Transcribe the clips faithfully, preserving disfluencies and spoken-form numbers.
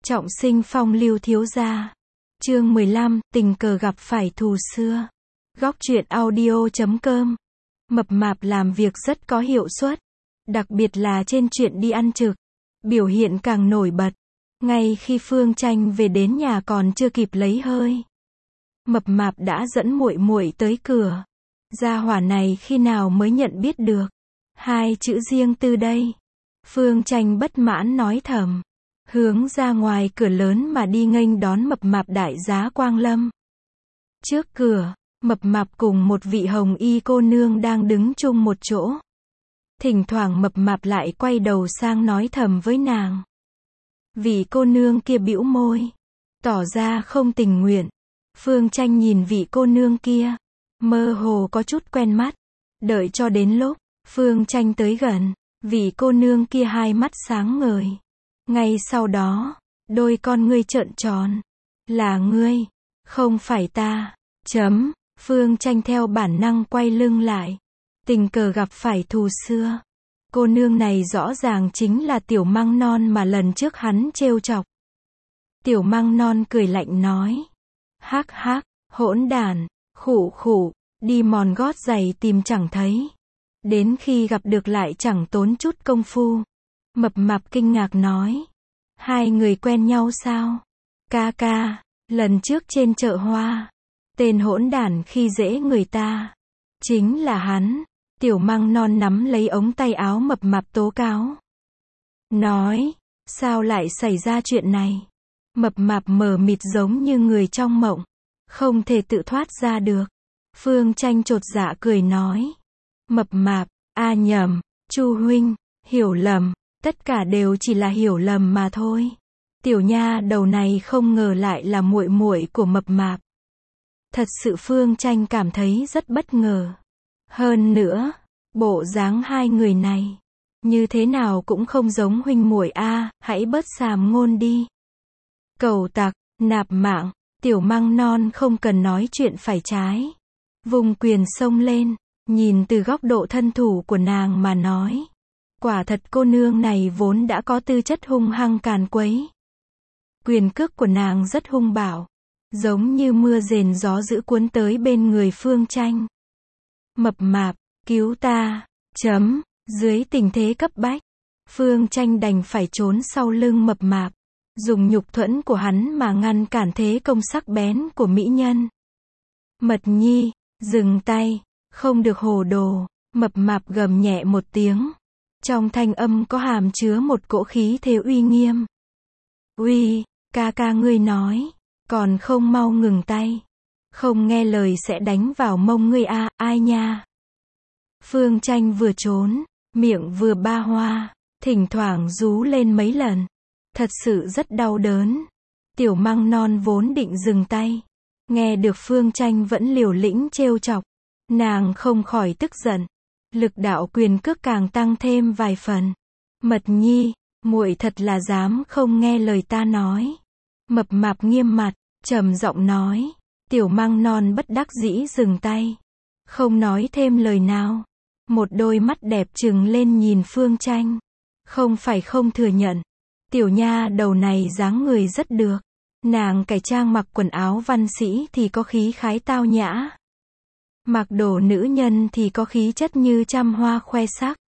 Trọng sinh phong lưu thiếu gia. Chương mười lăm, tình cờ gặp phải thù xưa. Góc truyện audio chấm com. Mập mạp làm việc rất có hiệu suất, đặc biệt là trên chuyện đi ăn trực. Biểu hiện càng nổi bật. Ngay khi Phương Tranh về đến nhà còn chưa kịp lấy hơi, mập mạp đã dẫn muội muội tới cửa. Gia hỏa này khi nào mới nhận biết được hai chữ riêng tư đây? Phương Tranh bất mãn nói thầm, hướng ra ngoài cửa lớn mà đi nghênh đón mập mạp đại giá Quang Lâm. Trước cửa, mập mạp cùng một vị hồng y cô nương đang đứng chung một chỗ. Thỉnh thoảng mập mạp lại quay đầu sang nói thầm với nàng. Vị cô nương kia bĩu môi, tỏ ra không tình nguyện. Phương Tranh nhìn vị cô nương kia, mơ hồ có chút quen mắt. Đợi cho đến lúc Phương Tranh tới gần, vị cô nương kia hai mắt sáng ngời. Ngay sau đó, đôi con ngươi trợn tròn. Là ngươi, không phải ta. Chấm. Phương Tranh theo bản năng quay lưng lại. Tình cờ gặp phải thù xưa. Cô nương này rõ ràng chính là tiểu măng non mà lần trước hắn trêu chọc. Tiểu măng non cười lạnh nói. Hắc hắc, hỗn đản, khụ khụ, đi mòn gót giày tìm chẳng thấy. Đến khi gặp được lại chẳng tốn chút công phu. Mập mạp kinh ngạc nói. Hai người quen nhau sao? Ca ca, lần trước trên chợ hoa, tên hỗn đản khi dễ người ta, chính là hắn. Tiểu măng non nắm lấy ống tay áo mập mạp tố cáo. Nói, sao lại xảy ra chuyện này? Mập mạp mờ mịt giống như người trong mộng, không thể tự thoát ra được. Phương Tranh chột dạ cười nói. Mập mạp, a nhầm, Chu huynh, hiểu lầm, tất cả đều chỉ là hiểu lầm mà thôi. Tiểu nha đầu này không ngờ lại là muội muội của mập mạp. Thật sự Phương Tranh cảm thấy rất bất ngờ. Hơn nữa, bộ dáng hai người này, như thế nào cũng không giống huynh muội a, hãy bớt xàm ngôn đi. Cẩu tặc, nạp mạng, tiểu măng non không cần nói chuyện phải trái. Vùng quyền xông lên, nhìn từ góc độ thân thủ của nàng mà nói. Quả thật cô nương này vốn đã có tư chất hung hăng càn quấy. Quyền cước của nàng rất hung bạo, giống như mưa rền gió dữ cuốn tới bên người Phương Tranh. Mập mạp, cứu ta, chấm, dưới tình thế cấp bách, Phương Tranh đành phải trốn sau lưng mập mạp, dùng nhục thuẫn của hắn mà ngăn cản thế công sắc bén của mỹ nhân. Mật nhi, dừng tay, không được hồ đồ, mập mạp gầm nhẹ một tiếng. Trong thanh âm có hàm chứa một cỗ khí thế uy nghiêm. Uy, ca ca ngươi nói, còn không mau ngừng tay. Không nghe lời sẽ đánh vào mông ngươi a, ai nha. Phương Tranh vừa trốn, miệng vừa ba hoa, thỉnh thoảng rú lên mấy lần. Thật sự rất đau đớn. Tiểu măng non vốn định dừng tay. Nghe được Phương Tranh vẫn liều lĩnh trêu chọc, nàng không khỏi tức giận. Lực đạo quyền cước càng tăng thêm vài phần. Mật nhi, muội thật là dám không nghe lời ta nói. Mập mạp nghiêm mặt, trầm giọng nói. Tiểu măng non bất đắc dĩ dừng tay, không nói thêm lời nào. Một đôi mắt đẹp trừng lên nhìn Phương Tranh. Không phải không thừa nhận, tiểu nha đầu này dáng người rất được. Nàng cải trang mặc quần áo văn sĩ thì có khí khái tao nhã. Mặc đồ nữ nhân thì có khí chất như trăm hoa khoe sắc.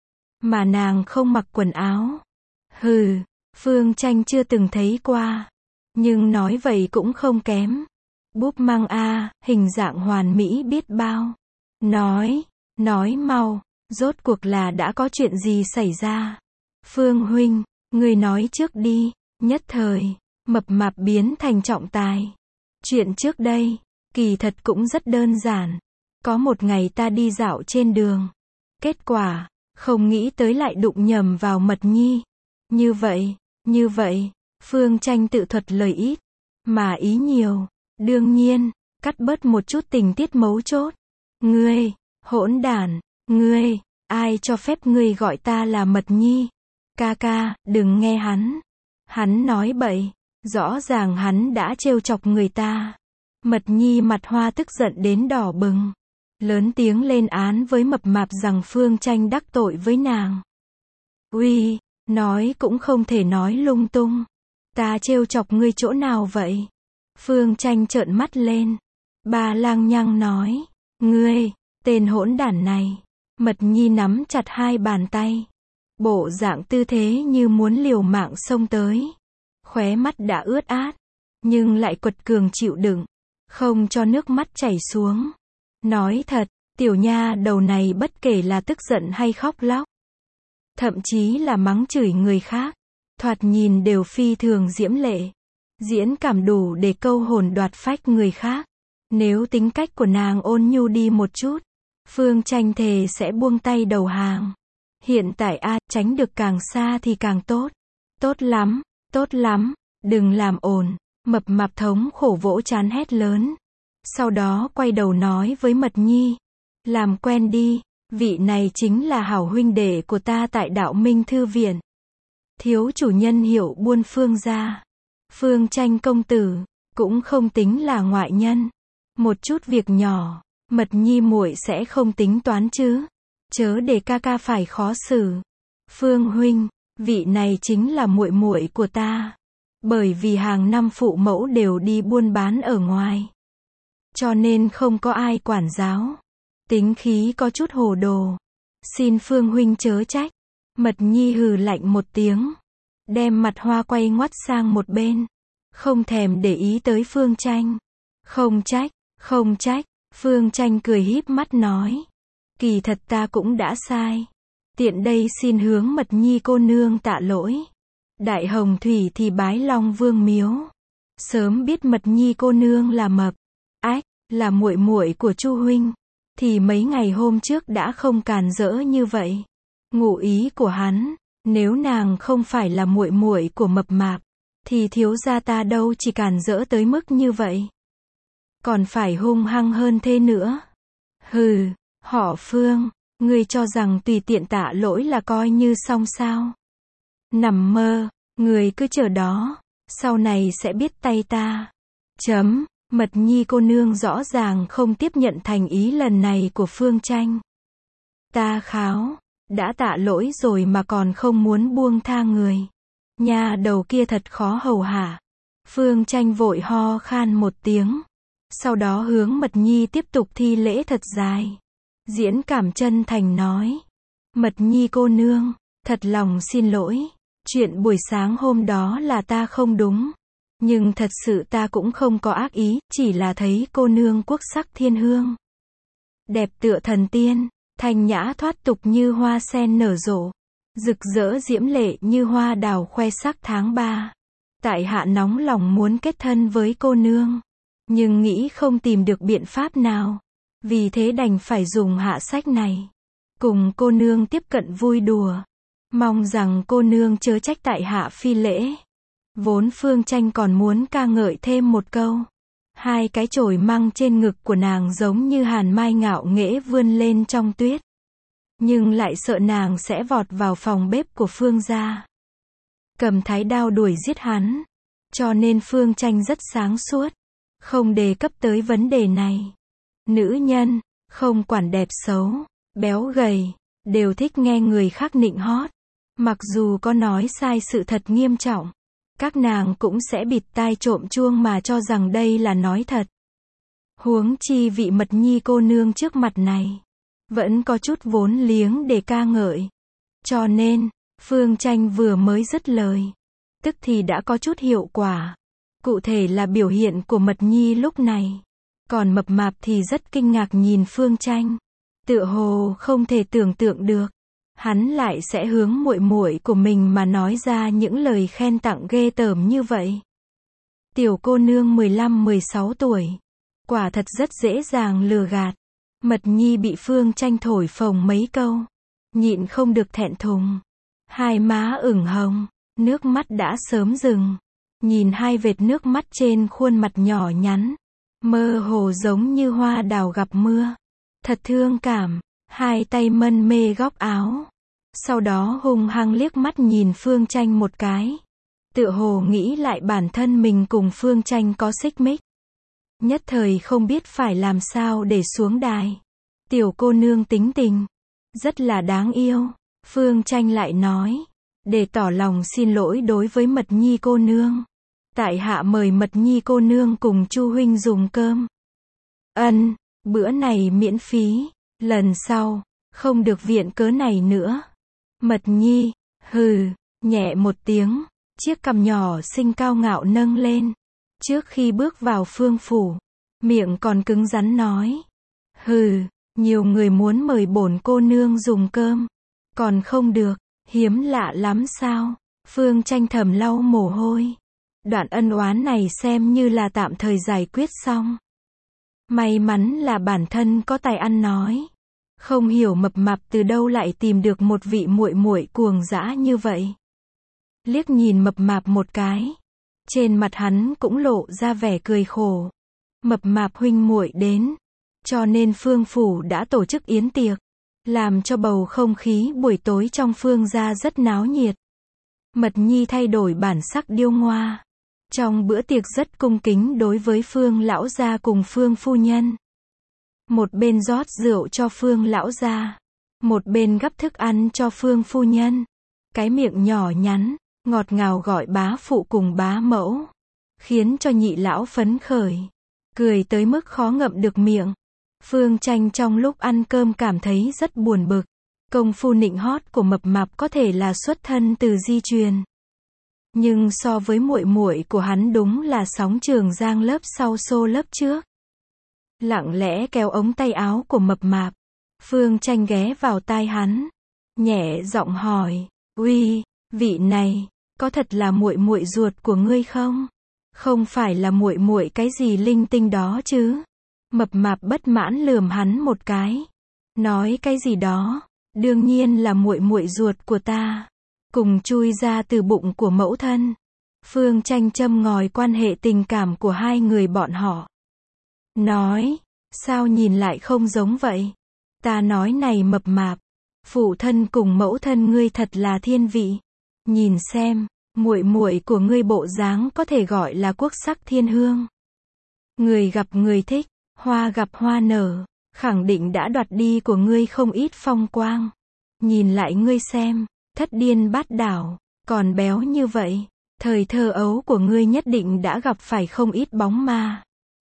Mà nàng không mặc quần áo. Hừ, Phương Tranh chưa từng thấy qua. Nhưng nói vậy cũng không kém. Búp măng a, hình dạng hoàn mỹ biết bao. Nói, nói mau, rốt cuộc là đã có chuyện gì xảy ra? Phương huynh, người nói trước đi. Nhất thời, mập mạp biến thành trọng tài. Chuyện trước đây, kỳ thật cũng rất đơn giản. Có một ngày ta đi dạo trên đường. Kết quả, không nghĩ tới lại đụng nhầm vào Mật nhi. Như vậy, như vậy, Phương Tranh tự thuật lời ít, mà ý nhiều. Đương nhiên, cắt bớt một chút tình tiết mấu chốt. Ngươi, hỗn đản, ngươi, ai cho phép ngươi gọi ta là Mật nhi? Ca ca, đừng nghe hắn. Hắn nói bậy, rõ ràng hắn đã trêu chọc người ta. Mật nhi mặt hoa tức giận đến đỏ bừng. Lớn tiếng lên án với mập mạp rằng Phương Tranh đắc tội với nàng. Uy, nói cũng không thể nói lung tung. Ta trêu chọc ngươi chỗ nào vậy? Phương Tranh trợn mắt lên. Bà lăng nhăng nói. Ngươi, tên hỗn đản này. Mật Nhi nắm chặt hai bàn tay. Bộ dạng tư thế như muốn liều mạng xông tới. Khóe mắt đã ướt át. Nhưng lại quật cường chịu đựng. Không cho nước mắt chảy xuống. Nói thật, tiểu nha đầu này bất kể là tức giận hay khóc lóc. Thậm chí là mắng chửi người khác. Thoạt nhìn đều phi thường diễm lệ. Diễn cảm đủ để câu hồn đoạt phách người khác. Nếu tính cách của nàng ôn nhu đi một chút, Phương Tranh thề sẽ buông tay đầu hàng. Hiện tại a, tránh được càng xa thì càng tốt. Tốt lắm, tốt lắm, đừng làm ồn. Mập mạp thống khổ vỗ trán hét lớn. Sau đó quay đầu nói với Mật Nhi. Làm quen đi, vị này chính là hảo huynh đệ của ta tại Đạo Minh Thư Viện. Thiếu chủ nhân hiệu buôn Phương gia. Phương Tranh công tử, cũng không tính là ngoại nhân. Một chút việc nhỏ, Mật Nhi muội sẽ không tính toán chứ. Chớ để ca ca phải khó xử. Phương huynh, vị này chính là muội muội của ta. Bởi vì hàng năm phụ mẫu đều đi buôn bán ở ngoài. Cho nên không có ai quản giáo. Tính khí có chút hồ đồ. Xin Phương huynh chớ trách. Mật Nhi hừ lạnh một tiếng. Đem mặt hoa quay ngoắt sang một bên. Không thèm để ý tới Phương Tranh. Không trách, không trách. Phương Tranh cười híp mắt nói. Kỳ thật ta cũng đã sai. Tiện đây xin hướng Mật Nhi cô nương tạ lỗi. Đại Hồng Thủy thì bái Long Vương miếu. Sớm biết Mật Nhi cô nương là mập. Ách, là muội muội của Chu huynh. Thì mấy ngày hôm trước đã không càn rỡ như vậy. Ngụ ý của hắn, nếu nàng không phải là muội muội của mập mạp, thì thiếu gia ta đâu chỉ càn rỡ tới mức như vậy. Còn phải hung hăng hơn thế nữa. Hừ, họ Phương, ngươi cho rằng tùy tiện tạ lỗi là coi như xong sao? Nằm mơ, người cứ chờ đó, sau này sẽ biết tay ta. Chấm, Mật Nhi cô nương rõ ràng không tiếp nhận thành ý lần này của Phương Tranh. Ta kháo, đã tạ lỗi rồi mà còn không muốn buông tha người. Nhà đầu kia thật khó hầu hạ. Phương Tranh vội ho khan một tiếng. Sau đó hướng Mật Nhi tiếp tục thi lễ thật dài. Diễn cảm chân thành nói. Mật Nhi cô nương, thật lòng xin lỗi. Chuyện buổi sáng hôm đó là ta không đúng. Nhưng thật sự ta cũng không có ác ý, chỉ là thấy cô nương quốc sắc thiên hương. Đẹp tựa thần tiên, thanh nhã thoát tục như hoa sen nở rộ. Rực rỡ diễm lệ như hoa đào khoe sắc tháng ba. Tại hạ nóng lòng muốn kết thân với cô nương. Nhưng nghĩ không tìm được biện pháp nào. Vì thế đành phải dùng hạ sách này. Cùng cô nương tiếp cận vui đùa. Mong rằng cô nương chớ trách tại hạ phi lễ. Vốn Phương Tranh còn muốn ca ngợi thêm một câu. Hai cái chổi măng trên ngực của nàng giống như hàn mai ngạo nghễ vươn lên trong tuyết. Nhưng lại sợ nàng sẽ vọt vào phòng bếp của Phương gia. Cầm thái đao đuổi giết hắn. Cho nên Phương Tranh rất sáng suốt. Không đề cập tới vấn đề này. Nữ nhân, không quản đẹp xấu, béo gầy, đều thích nghe người khác nịnh hót. Mặc dù có nói sai sự thật nghiêm trọng, các nàng cũng sẽ bịt tai trộm chuông mà cho rằng đây là nói thật. Huống chi vị Mật Nhi cô nương trước mặt này, vẫn có chút vốn liếng để ca ngợi. Cho nên, Phương Tranh vừa mới dứt lời, tức thì đã có chút hiệu quả. Cụ thể là biểu hiện của Mật Nhi lúc này. Còn mập mạp thì rất kinh ngạc nhìn Phương Tranh. Tựa hồ không thể tưởng tượng được. Hắn lại sẽ hướng muội muội của mình mà nói ra những lời khen tặng ghê tởm như vậy. Tiểu cô nương mười lăm mười sáu tuổi. Quả thật rất dễ dàng lừa gạt. Mật Nhi bị Phương Tranh thổi phồng mấy câu. Nhịn không được thẹn thùng. Hai má ửng hồng. Nước mắt đã sớm dừng. Nhìn hai vệt nước mắt trên khuôn mặt nhỏ nhắn. Mơ hồ giống như hoa đào gặp mưa. Thật thương cảm. Hai tay mân mê góc áo. Sau đó hung hăng liếc mắt nhìn Phương Tranh một cái. Tựa hồ nghĩ lại bản thân mình cùng Phương Tranh có xích mích. Nhất thời không biết phải làm sao để xuống đài. Tiểu cô nương tính tình. Rất là đáng yêu. Phương Tranh lại nói. để tỏ lòng xin lỗi đối với Mật Nhi cô nương. Tại hạ mời Mật Nhi cô nương cùng Chu huynh dùng cơm. Ân, bữa này miễn phí, lần sau, không được viện cớ này nữa. Mật Nhi, hừ, nhẹ một tiếng, chiếc cằm nhỏ xinh cao ngạo nâng lên. Trước khi bước vào Phương phủ, miệng còn cứng rắn nói. Hừ, nhiều người muốn mời bổn cô nương dùng cơm, còn không được, hiếm lạ lắm sao? Phương Tranh thầm lau mồ hôi. Đoạn ân oán này xem như là tạm thời giải quyết xong. May mắn là bản thân có tài ăn nói. Không hiểu Mập Mạp từ đâu lại tìm được một vị muội muội cuồng dã như vậy. Liếc nhìn Mập Mạp một cái, trên mặt hắn cũng lộ ra vẻ cười khổ. Mập Mạp huynh muội đến, cho nên Phương phủ đã tổ chức yến tiệc, làm cho bầu không khí buổi tối trong Phương gia rất náo nhiệt. Mật Nhi thay đổi bản sắc điêu ngoa, trong bữa tiệc rất cung kính đối với Phương lão gia cùng Phương phu nhân. Một bên rót rượu cho Phương lão gia, một bên gắp thức ăn cho Phương phu nhân. Cái miệng nhỏ nhắn, ngọt ngào gọi bá phụ cùng bá mẫu, khiến cho nhị lão phấn khởi, cười tới mức khó ngậm được miệng. Phương Tranh trong lúc ăn cơm cảm thấy rất buồn bực. Công phu nịnh hót của Mập Mạp có thể là xuất thân từ di truyền, nhưng so với muội muội của hắn đúng là sóng Trường Giang lớp sau xô lớp trước. Lặng lẽ kéo ống tay áo của Mập Mạp, Phương Tranh ghé vào tai hắn, nhẹ giọng hỏi, uy, vị này, có thật là muội muội ruột của ngươi không? Không phải là muội muội cái gì linh tinh đó chứ? Mập Mạp bất mãn lườm hắn một cái, nói cái gì đó, đương nhiên là muội muội ruột của ta, cùng chui ra từ bụng của mẫu thân. Phương Tranh châm ngòi quan hệ tình cảm của hai người bọn họ. Nói, sao nhìn lại không giống vậy? Ta nói này Mập Mạp, phụ thân cùng mẫu thân ngươi thật là thiên vị. Nhìn xem, muội muội của ngươi bộ dáng có thể gọi là quốc sắc thiên hương. Người gặp người thích, hoa gặp hoa nở, khẳng định đã đoạt đi của ngươi không ít phong quang. Nhìn lại ngươi xem, thất điên bát đảo, còn béo như vậy, thời thơ ấu của ngươi nhất định đã gặp phải không ít bóng ma.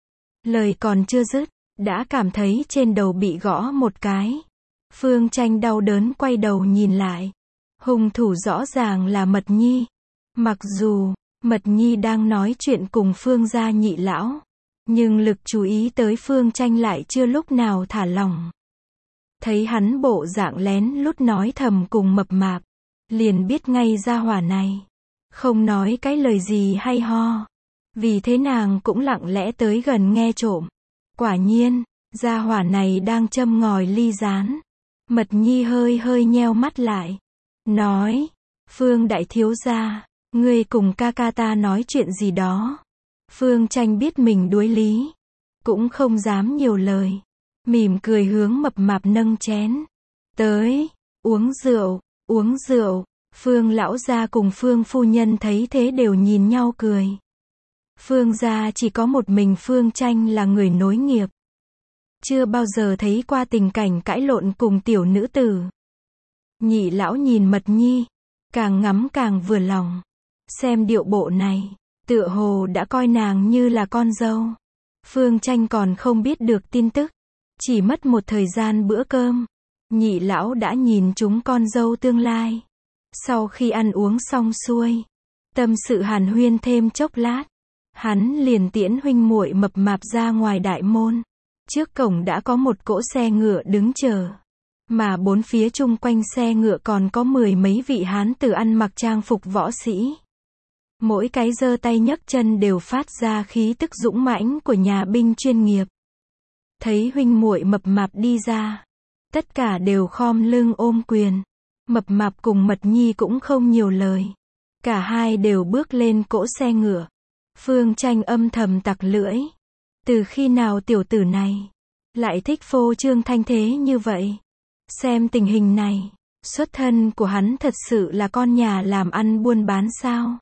Lời còn chưa dứt, đã cảm thấy trên đầu bị gõ một cái. Phương Tranh đau đớn quay đầu nhìn lại. Hung thủ rõ ràng là Mật Nhi. Mặc dù, Mật Nhi đang nói chuyện cùng Phương gia nhị lão, nhưng lực chú ý tới Phương Tranh lại chưa lúc nào thả lỏng. Thấy hắn bộ dạng lén lút nói thầm cùng Mập Mạp, liền biết ngay gia hỏa này không nói cái lời gì hay ho. Vì thế nàng cũng lặng lẽ tới gần nghe trộm. Quả nhiên, gia hỏa này đang châm ngòi ly gián. Mật Nhi hơi hơi nheo mắt lại, nói, Phương đại thiếu gia, ngươi cùng ca ca ta nói chuyện gì đó. Phương Tranh biết mình đuối lý, cũng không dám nhiều lời, mỉm cười hướng Mập Mạp nâng chén. Tới, uống rượu, uống rượu. Phương lão gia cùng Phương phu nhân thấy thế đều nhìn nhau cười. Phương gia chỉ có một mình Phương Tranh là người nối nghiệp. Chưa bao giờ thấy qua tình cảnh cãi lộn cùng tiểu nữ tử. Nhị lão nhìn Mật Nhi, càng ngắm càng vừa lòng. Xem điệu bộ này, tựa hồ đã coi nàng như là con dâu. Phương Tranh còn không biết được tin tức. Chỉ mất một thời gian bữa cơm, nhị lão đã nhìn chúng con dâu tương lai. Sau khi ăn uống xong xuôi, tâm sự hàn huyên thêm chốc lát, hắn liền tiễn huynh muội Mập Mạp ra ngoài đại môn. Trước cổng đã có một cỗ xe ngựa đứng chờ, mà bốn phía chung quanh xe ngựa còn có mười mấy vị hán tử ăn mặc trang phục võ sĩ. Mỗi cái giơ tay nhấc chân đều phát ra khí tức dũng mãnh của nhà binh chuyên nghiệp. Thấy huynh muội Mập Mạp đi ra, tất cả đều khom lưng ôm quyền. Mập Mạp cùng Mật Nhi cũng không nhiều lời, cả hai đều bước lên cỗ xe ngựa. Phương Tranh âm thầm tặc lưỡi, từ khi nào tiểu tử này lại thích phô trương thanh thế như vậy? Xem tình hình này, xuất thân của hắn thật sự là con nhà làm ăn buôn bán sao?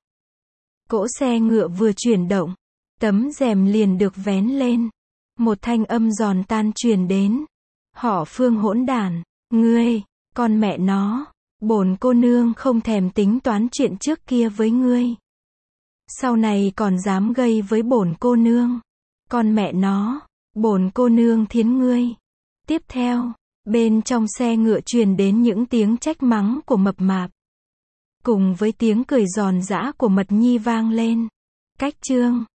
Cỗ xe ngựa vừa chuyển động, tấm rèm liền được vén lên. Một thanh âm giòn tan truyền đến. Họ Phương hỗn đản, ngươi, con mẹ nó, Bổn cô nương không thèm tính toán chuyện trước kia với ngươi. Sau này còn dám gây với bổn cô nương. Con mẹ nó, bổn cô nương thiến ngươi. Tiếp theo, bên trong xe ngựa truyền đến những tiếng trách mắng của Mập Mạp. Cùng với tiếng cười giòn giã của Mật Nhi vang lên. Cách chương